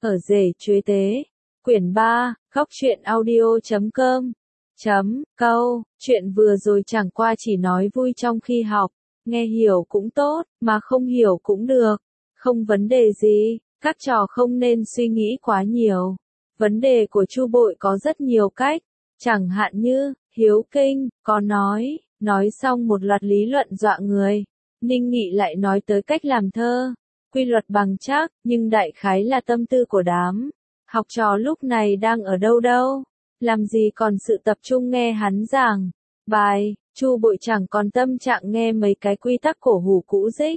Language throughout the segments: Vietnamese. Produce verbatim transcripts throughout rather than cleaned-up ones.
Ở rể chuế tế. Quyển ba, góc truyện audio chấm com. Chấm, câu, chuyện vừa rồi chẳng qua chỉ nói vui trong khi học, nghe hiểu cũng tốt, mà không hiểu cũng được, không vấn đề gì, các trò không nên suy nghĩ quá nhiều. Vấn đề của Chu Bội có rất nhiều cách, chẳng hạn như, hiếu kinh, có nói, nói xong một loạt lý luận dọa người, Ninh Nghị lại nói tới cách làm thơ, quy luật bằng chắc, nhưng đại khái là tâm tư của đám học trò lúc này đang ở đâu đâu, làm gì còn sự tập trung nghe hắn giảng bài. Chu Bội chẳng còn tâm trạng nghe mấy cái quy tắc cổ hủ cũ dích.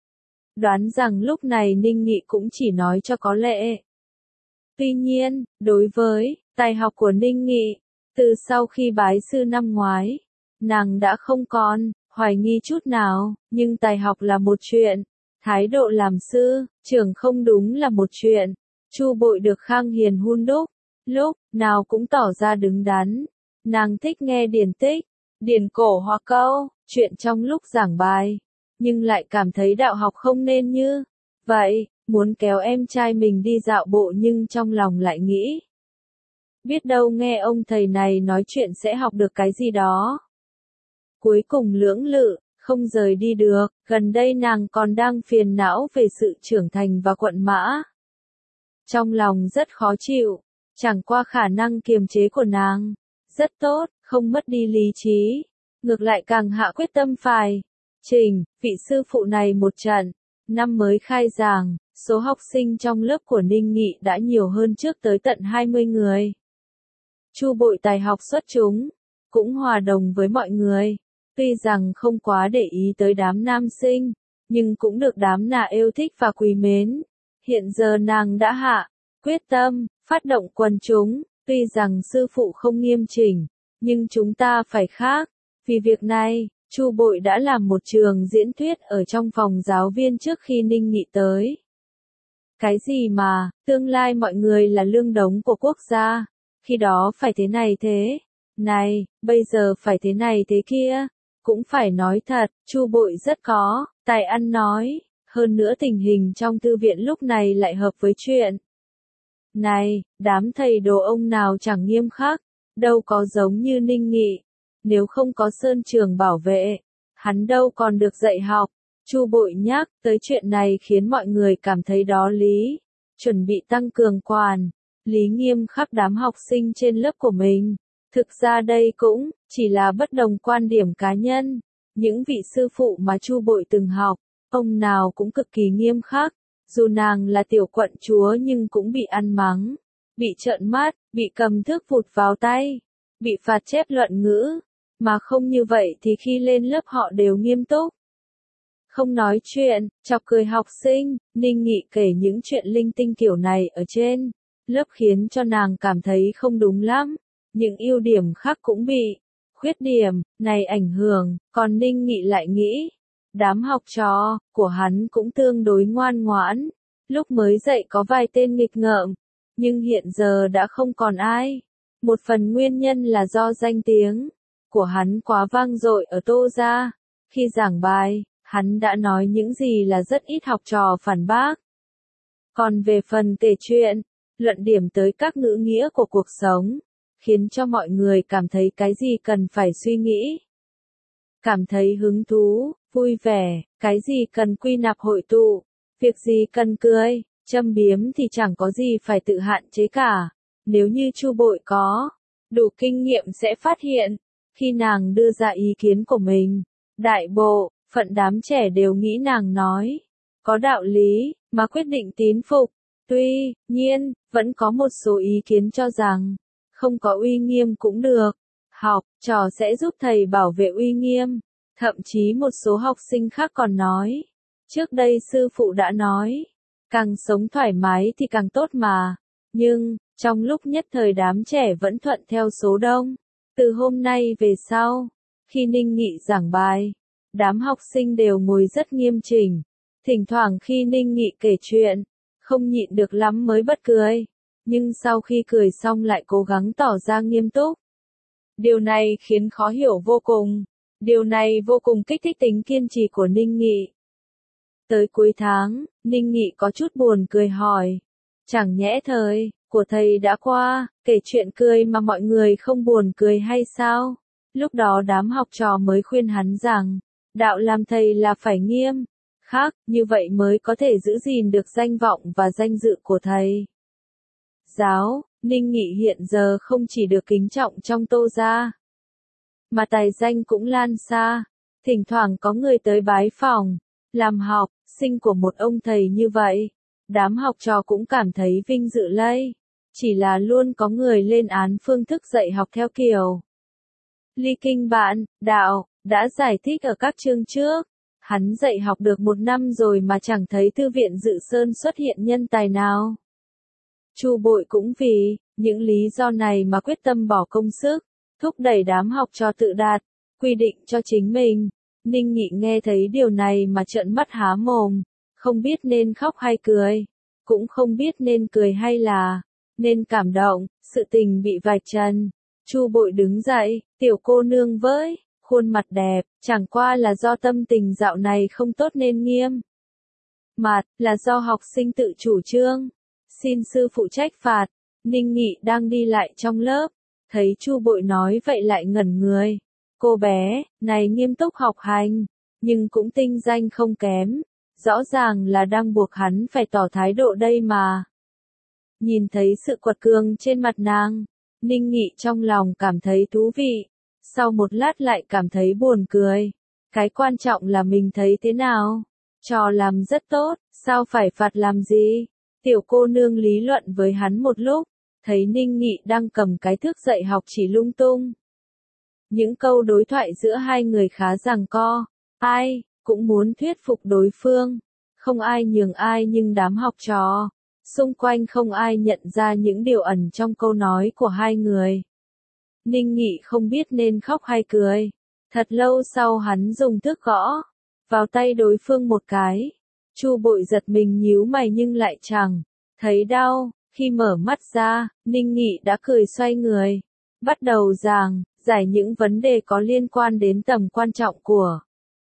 Đoán rằng lúc này Ninh Nghị cũng chỉ nói cho có lệ. Tuy nhiên, đối với tài học của Ninh Nghị, từ sau khi bái sư năm ngoái, nàng đã không còn hoài nghi chút nào, nhưng tài học là một chuyện, thái độ làm sư, trưởng không đúng là một chuyện. Chu Bội được Khang Hiền hun đúc, lúc nào cũng tỏ ra đứng đắn. Nàng thích nghe điển tích, điển cổ hoặc câu, chuyện trong lúc giảng bài, nhưng lại cảm thấy đạo học không nên như vậy, muốn kéo em trai mình đi dạo bộ nhưng trong lòng lại nghĩ, biết đâu nghe ông thầy này nói chuyện sẽ học được cái gì đó. Cuối cùng lưỡng lự, không rời đi được, gần đây nàng còn đang phiền não về sự trưởng thành và quận mã. Trong lòng rất khó chịu, chẳng qua khả năng kiềm chế của nàng rất tốt, không mất đi lý trí, ngược lại càng hạ quyết tâm phải trình vị sư phụ này một trận. Năm mới khai giảng, số học sinh trong lớp của Ninh Nghị đã nhiều hơn trước tới tận hai mươi người. Chu Bội tài học xuất chúng, cũng hòa đồng với mọi người, tuy rằng không quá để ý tới đám nam sinh, nhưng cũng được đám nà yêu thích và quý mến. Hiện giờ nàng đã hạ quyết tâm phát động quần chúng, tuy rằng sư phụ không nghiêm chỉnh, nhưng chúng ta phải khác. Vì việc này, Chu Bội đã làm một trường diễn thuyết ở trong phòng giáo viên trước khi Ninh Nghị tới. Cái gì mà, tương lai mọi người là lương đống của quốc gia, khi đó phải thế này thế này, bây giờ phải thế này thế kia, cũng phải nói thật, Chu Bội rất có tài ăn nói, hơn nữa tình hình trong thư viện lúc này lại hợp với chuyện này, đám thầy đồ ông nào chẳng nghiêm khắc, đâu có giống như Ninh Nghị. Nếu không có Sơn Trường bảo vệ, hắn đâu còn được dạy học. Chu Bội nhắc tới chuyện này khiến mọi người cảm thấy đó lý, chuẩn bị tăng cường quản lý nghiêm khắc đám học sinh trên lớp của mình. Thực ra đây cũng chỉ là bất đồng quan điểm cá nhân. Những vị sư phụ mà Chu Bội từng học, ông nào cũng cực kỳ nghiêm khắc, dù nàng là tiểu quận chúa nhưng cũng bị ăn mắng, bị trợn mắt, bị cầm thước vụt vào tay, bị phạt chép luận ngữ, mà không như vậy thì khi lên lớp họ đều nghiêm túc. Không nói chuyện, chọc cười học sinh, Ninh Nghị kể những chuyện linh tinh kiểu này ở trên lớp khiến cho nàng cảm thấy không đúng lắm, những ưu điểm khác cũng bị khuyết điểm này ảnh hưởng, còn Ninh Nghị lại nghĩ, đám học trò của hắn cũng tương đối ngoan ngoãn, lúc mới dạy có vài tên nghịch ngợm, nhưng hiện giờ đã không còn ai. Một phần nguyên nhân là do danh tiếng của hắn quá vang dội ở Tô gia, khi giảng bài, hắn đã nói những gì là rất ít học trò phản bác. Còn về phần kể chuyện, luận điểm tới các ngữ nghĩa của cuộc sống, khiến cho mọi người cảm thấy cái gì cần phải suy nghĩ, cảm thấy hứng thú, vui vẻ, cái gì cần quy nạp hội tụ, việc gì cần cười, châm biếm thì chẳng có gì phải tự hạn chế cả. Nếu như Chu Bội có đủ kinh nghiệm sẽ phát hiện, khi nàng đưa ra ý kiến của mình, đại bộ phận đám trẻ đều nghĩ nàng nói có đạo lý, mà quyết định tín phục. Tuy nhiên, vẫn có một số ý kiến cho rằng, không có uy nghiêm cũng được, học trò sẽ giúp thầy bảo vệ uy nghiêm. Thậm chí một số học sinh khác còn nói, trước đây sư phụ đã nói, càng sống thoải mái thì càng tốt mà. Nhưng, trong lúc nhất thời đám trẻ vẫn thuận theo số đông. Từ hôm nay về sau, khi Ninh Nghị giảng bài, đám học sinh đều ngồi rất nghiêm chỉnh. Thỉnh thoảng khi Ninh Nghị kể chuyện, không nhịn được lắm mới bật cười. Nhưng sau khi cười xong lại cố gắng tỏ ra nghiêm túc. Điều này khiến khó hiểu vô cùng. Điều này vô cùng kích thích tính kiên trì của Ninh Nghị. Tới cuối tháng, Ninh Nghị có chút buồn cười hỏi, Chẳng nhẽ thời của thầy đã qua, kể chuyện cười mà mọi người không buồn cười hay sao? Lúc đó đám học trò mới khuyên hắn rằng, đạo làm thầy là phải nghiêm khắc, như vậy mới có thể giữ gìn được danh vọng và danh dự của thầy. Giáo, Ninh Nghị hiện giờ không chỉ được kính trọng trong Tô gia, mà tài danh cũng lan xa, thỉnh thoảng có người tới bái phỏng, làm học sinh của một ông thầy như vậy. Đám học trò cũng cảm thấy vinh dự lây, chỉ là luôn có người lên án phương thức dạy học theo kiểu ly kinh bạn, đạo, đã giải thích ở các chương trước. Hắn dạy học được một năm rồi mà chẳng thấy thư viện Dự Sơn xuất hiện nhân tài nào. Chu Bội cũng vì những lý do này mà quyết tâm bỏ công sức, thúc đẩy đám học trò tự đạt quy định cho chính mình. Ninh Nghị nghe thấy điều này mà trợn mắt há mồm, không biết nên khóc hay cười, cũng không biết nên cười hay là nên cảm động, sự tình bị vạch trần. Chu Bội đứng dậy, tiểu cô nương với khuôn mặt đẹp, chẳng qua là do tâm tình dạo này không tốt nên nghiêm mặt, là do học sinh tự chủ trương, xin sư phụ trách phạt. Ninh Nghị đang đi lại trong lớp, thấy Chu Bội nói vậy lại ngẩn người. Cô bé này nghiêm túc học hành, nhưng cũng tinh danh không kém, rõ ràng là đang buộc hắn phải tỏ thái độ đây mà. Nhìn thấy sự quật cường trên mặt nàng, Ninh Nghị trong lòng cảm thấy thú vị, sau một lát lại cảm thấy buồn cười. Cái quan trọng là mình thấy thế nào. Trò làm rất tốt, sao phải phạt làm gì? Tiểu cô nương lý luận với hắn một lúc, thấy Ninh Nghị đang cầm cái thước dạy học chỉ lung tung. Những câu đối thoại giữa hai người khá giằng co, ai cũng muốn thuyết phục đối phương, không ai nhường ai, nhưng đám học trò xung quanh không ai nhận ra những điều ẩn trong câu nói của hai người. Ninh Nghị không biết nên khóc hay cười. Thật lâu sau hắn dùng thước gõ vào tay đối phương một cái. Chu Bội giật mình nhíu mày nhưng lại chẳng thấy đau. Khi mở mắt ra, Ninh Nghị đã cười xoay người, bắt đầu giảng giải những vấn đề có liên quan đến tầm quan trọng của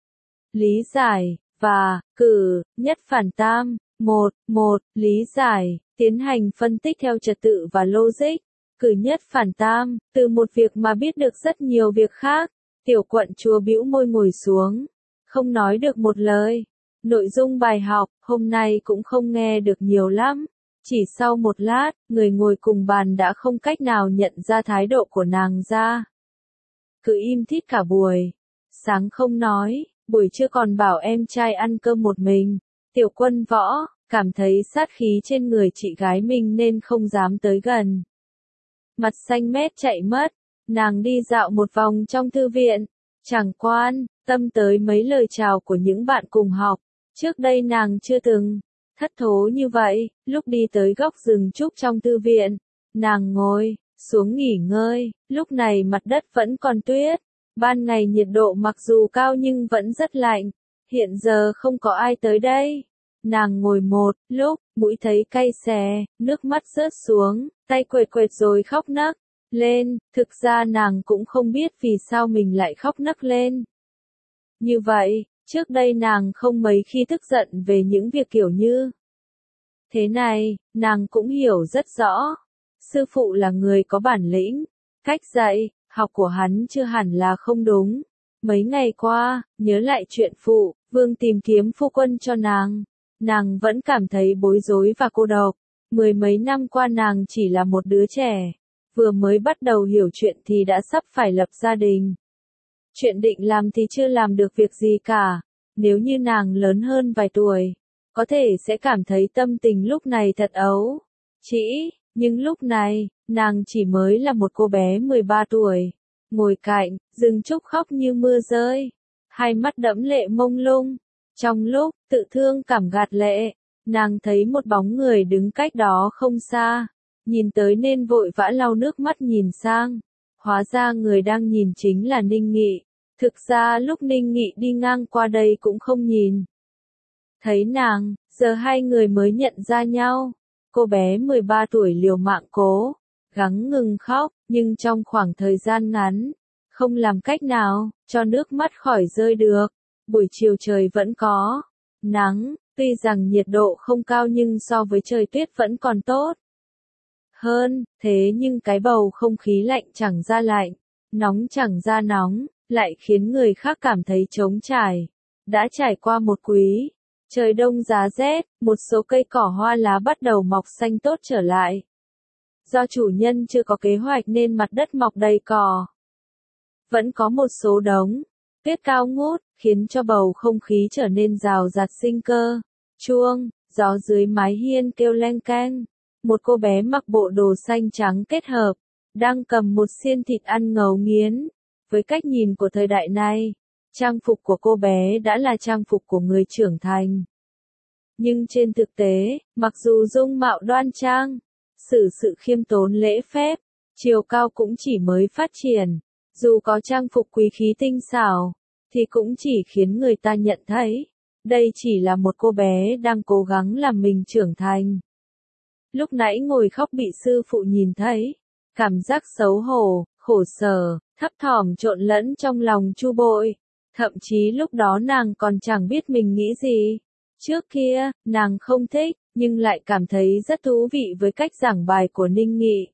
lý giải và cử nhất phản tam. một. một. Lý giải, tiến hành phân tích theo trật tự và logic. Cử nhất phản tam, từ một việc mà biết được rất nhiều việc khác. Tiểu quận chúa bĩu môi ngồi xuống, không nói được một lời. Nội dung bài học hôm nay cũng không nghe được nhiều lắm. Chỉ sau một lát, người ngồi cùng bàn đã không cách nào nhận ra thái độ của nàng ra. Cứ im thít cả buổi. Sáng không nói, buổi trưa còn bảo em trai ăn cơm một mình. Tiểu Quân Võ cảm thấy sát khí trên người chị gái mình nên không dám tới gần. Mặt xanh mét chạy mất, nàng đi dạo một vòng trong thư viện, chẳng quan tâm tới mấy lời chào của những bạn cùng học. Trước đây nàng chưa từng thất thố như vậy. Lúc đi tới góc rừng trúc trong thư viện, nàng ngồi xuống nghỉ ngơi. Lúc này mặt đất vẫn còn tuyết, ban ngày nhiệt độ mặc dù cao nhưng vẫn rất lạnh. Hiện giờ không có ai tới đây. Nàng ngồi một lúc, mũi thấy cay xè, nước mắt rớt xuống, tay quệt quệt rồi khóc nấc lên. Thực ra nàng cũng không biết vì sao mình lại khóc nấc lên như vậy. Trước đây nàng không mấy khi tức giận về những việc kiểu như thế này. Nàng cũng hiểu rất rõ, sư phụ là người có bản lĩnh, cách dạy học của hắn chưa hẳn là không đúng. Mấy ngày qua, nhớ lại chuyện phụ vương tìm kiếm phu quân cho nàng, nàng vẫn cảm thấy bối rối và cô độc. Mười mấy năm qua nàng chỉ là một đứa trẻ, vừa mới bắt đầu hiểu chuyện thì đã sắp phải lập gia đình. Chuyện định làm thì chưa làm được việc gì cả. Nếu như nàng lớn hơn vài tuổi, có thể sẽ cảm thấy tâm tình lúc này thật ấu trĩ, nhưng lúc này, nàng chỉ mới là một cô bé mười ba tuổi, ngồi cạnh rừng trúc khóc như mưa rơi, hai mắt đẫm lệ mông lung. Trong lúc tự thương cảm gạt lệ, nàng thấy một bóng người đứng cách đó không xa, nhìn tới nên vội vã lau nước mắt nhìn sang. Hóa ra người đang nhìn chính là Ninh Nghị. Thực ra lúc Ninh Nghị đi ngang qua đây cũng không nhìn thấy nàng, giờ hai người mới nhận ra nhau. Cô bé mười ba tuổi liều mạng cố gắng ngừng khóc, nhưng trong khoảng thời gian ngắn, không làm cách nào cho nước mắt khỏi rơi được. Buổi chiều trời vẫn có nắng, Tuy rằng nhiệt độ không cao nhưng so với trời tuyết vẫn còn tốt hơn, thế nhưng cái bầu không khí lạnh chẳng ra lạnh, nóng chẳng ra nóng, lại khiến người khác cảm thấy trống trải. Đã trải qua một quý, trời đông giá rét, một số cây cỏ hoa lá bắt đầu mọc xanh tốt trở lại. Do chủ nhân chưa có kế hoạch nên mặt đất mọc đầy cỏ. Vẫn có một số đống tuyết cao ngút, khiến cho bầu không khí trở nên rào rạt sinh cơ. Chuông, gió dưới mái hiên kêu leng keng. Một cô bé mặc bộ đồ xanh trắng kết hợp, đang cầm một xiên thịt ăn ngấu nghiến. Với cách nhìn của thời đại này, trang phục của cô bé đã là trang phục của người trưởng thành. Nhưng trên thực tế, mặc dù dung mạo đoan trang, xử sự khiêm tốn lễ phép, chiều cao cũng chỉ mới phát triển, dù có trang phục quý khí tinh xảo, thì cũng chỉ khiến người ta nhận thấy, đây chỉ là một cô bé đang cố gắng làm mình trưởng thành. Lúc nãy ngồi khóc bị sư phụ nhìn thấy, cảm giác xấu hổ, khổ sở, thấp thỏm trộn lẫn trong lòng Chu Bội. Thậm chí lúc đó nàng còn chẳng biết mình nghĩ gì. Trước kia, nàng không thích, nhưng lại cảm thấy rất thú vị với cách giảng bài của Ninh Nghị.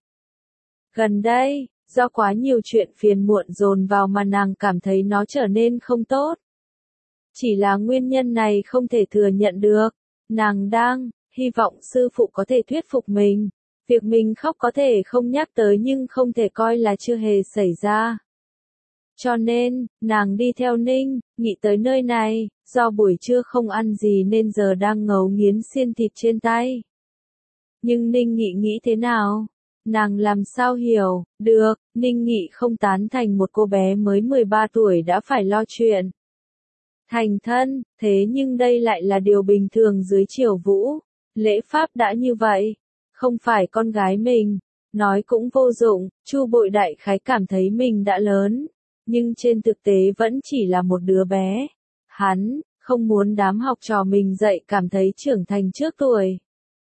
Gần đây, do quá nhiều chuyện phiền muộn dồn vào mà nàng cảm thấy nó trở nên không tốt. Chỉ là nguyên nhân này không thể thừa nhận được. Nàng đang hy vọng sư phụ có thể thuyết phục mình. Việc mình khóc có thể không nhắc tới nhưng không thể coi là chưa hề xảy ra. Cho nên, nàng đi theo Ninh Nghị tới nơi này, do buổi trưa không ăn gì nên giờ đang ngấu nghiến xiên thịt trên tay. Nhưng Ninh Nghị nghĩ thế nào? Nàng làm sao hiểu, được, Ninh Nghị không tán thành một cô bé mới mười ba tuổi đã phải lo chuyện thành thân, thế nhưng đây lại là điều bình thường dưới triều Vũ. Lễ pháp đã như vậy, không phải con gái mình, nói cũng vô dụng. Chu Bội đại khái cảm thấy mình đã lớn, nhưng trên thực tế vẫn chỉ là một đứa bé. Hắn không muốn đám học trò mình dạy cảm thấy trưởng thành trước tuổi,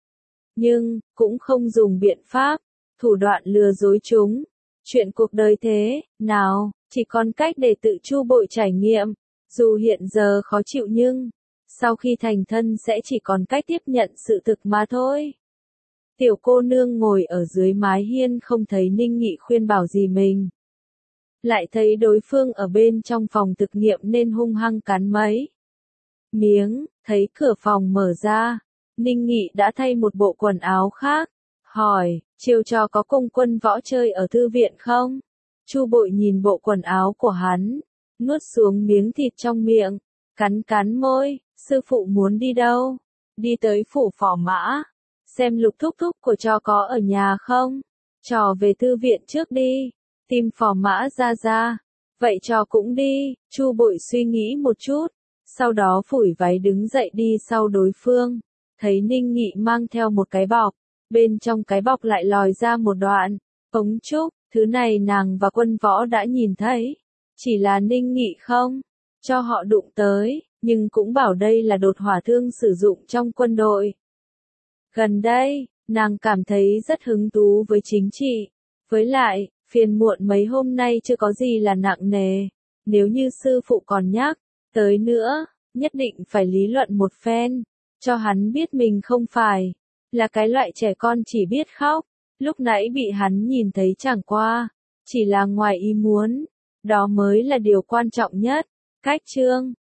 nhưng cũng không dùng biện pháp, thủ đoạn lừa dối chúng. Chuyện cuộc đời thế nào, chỉ còn cách để tự Chu Bội trải nghiệm. Dù hiện giờ khó chịu nhưng sau khi thành thân sẽ chỉ còn cách tiếp nhận sự thực mà thôi. Tiểu cô nương ngồi ở dưới mái hiên không thấy Ninh Nghị khuyên bảo gì mình. Lại thấy đối phương ở bên trong phòng thực nghiệm nên hung hăng cắn mấy miếng, thấy cửa phòng mở ra. Ninh Nghị đã thay một bộ quần áo khác. Hỏi, chiều trò có cùng quân võ chơi ở thư viện không? Chu Bội nhìn bộ quần áo của hắn, nuốt xuống miếng thịt trong miệng, cắn cắn môi. Sư phụ muốn đi đâu? Đi tới phủ Phò Mã, xem Lục thúc thúc của trò có ở nhà không? Trò về thư viện trước đi, tìm Phò Mã ra ra. Vậy trò cũng đi. Chu Bội suy nghĩ một chút, sau đó phủi váy đứng dậy đi sau đối phương. Thấy Ninh Nghị mang theo một cái bọc, bên trong cái bọc lại lòi ra một đoạn ống trúc. Thứ này nàng và quân võ đã nhìn thấy, chỉ là Ninh Nghị không cho họ đụng tới, nhưng cũng bảo đây là đột hỏa thương sử dụng trong quân đội. Gần đây, nàng cảm thấy rất hứng thú với chính trị. Với lại, phiền muộn mấy hôm nay chưa có gì là nặng nề. Nếu như sư phụ còn nhắc tới nữa, nhất định phải lý luận một phen, cho hắn biết mình không phải là cái loại trẻ con chỉ biết khóc. Lúc nãy bị hắn nhìn thấy chẳng qua chỉ là ngoài ý muốn, đó mới là điều quan trọng nhất. Cách chương